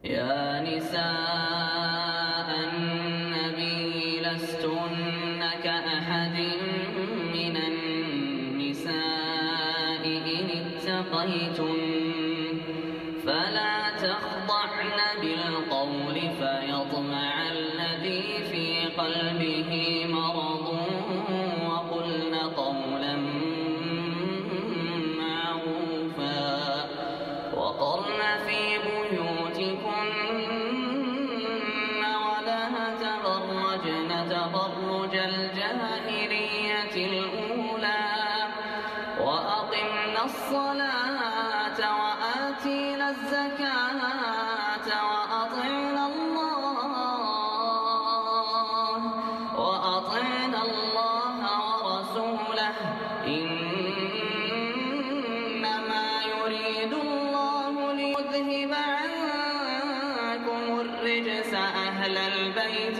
يا نساء النبي لستن كأحد من النساء إن اتقيتن فلا تخضعن بالقول فيطمع الذي في قلبه مرض وقلن قولا معروفا وقرن في بيوتكن ولا تبرجن تبرج الجاهلية الأولى وأقمنا الصلاة وآتينا الزكاة وأطعنا الله ورسوله إنما يريد الله ليذهب عنكم الرجس أهل البيت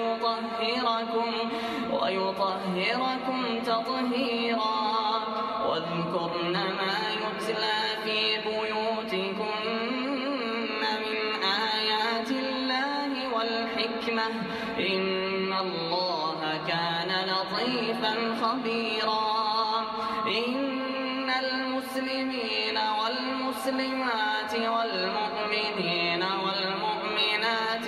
ويطهركم تطهيرا واذكرن ما يتلى في بيوتكن من آيات الله والحكمة إن الله كان لطيفا خبيرا إن المسلمين والمسلمات والمؤمنين والمؤمنات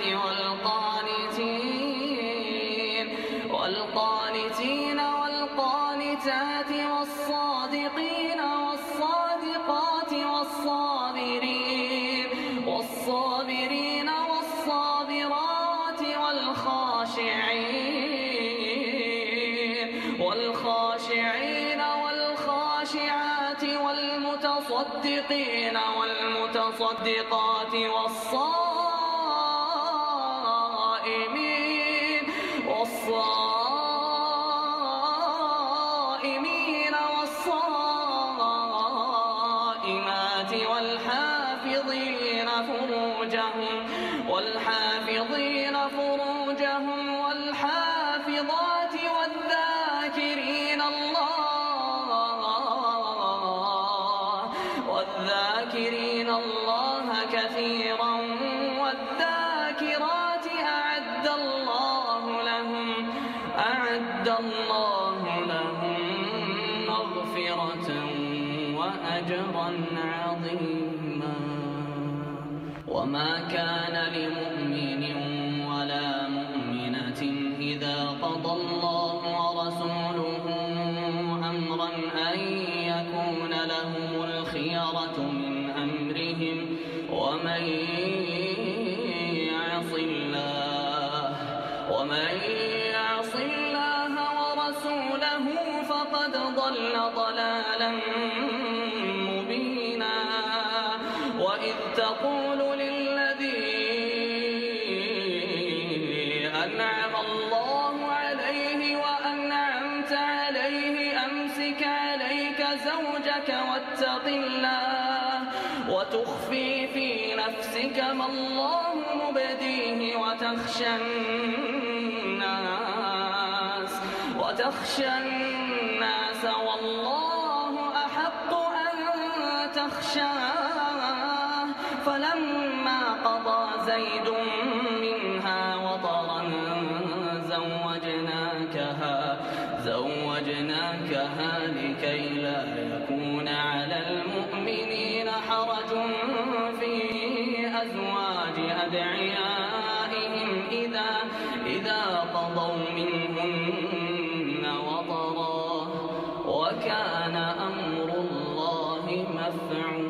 والقانتين والقانتات والصادقين والصادقات والصابرين والصابرات والخاشعين والخاشعات والمتصدقين والمتصدقات والصائمين والصائمات والحافظين فروجهم والحافظات والذاكرين الله كثيرا والذاكرات أعد الله لهم مغفرة وأجرا عظيما وما كان لمؤمن ولا مؤمنة إذا قضى الله ورسوله أمرا أن يكون لهم الخيرة من أمرهم ومن يعص الله ورسوله فقد ضل ضلالا مبينا وإذ تقول للذي أنعم الله عليه وأنعمت عليه أمسك عليك زوجك واتق الله وتخفي في نفسك ما الله مبديه وتخشى الناس والله أحق أن تخشاه فلما قضى زيد منها وطرا زوجناكها لكي لا يكون على المؤمنين حرج في أزواج أدعيائهم إذا قضوا منهن وطرا وكان أمر الله مفعولا.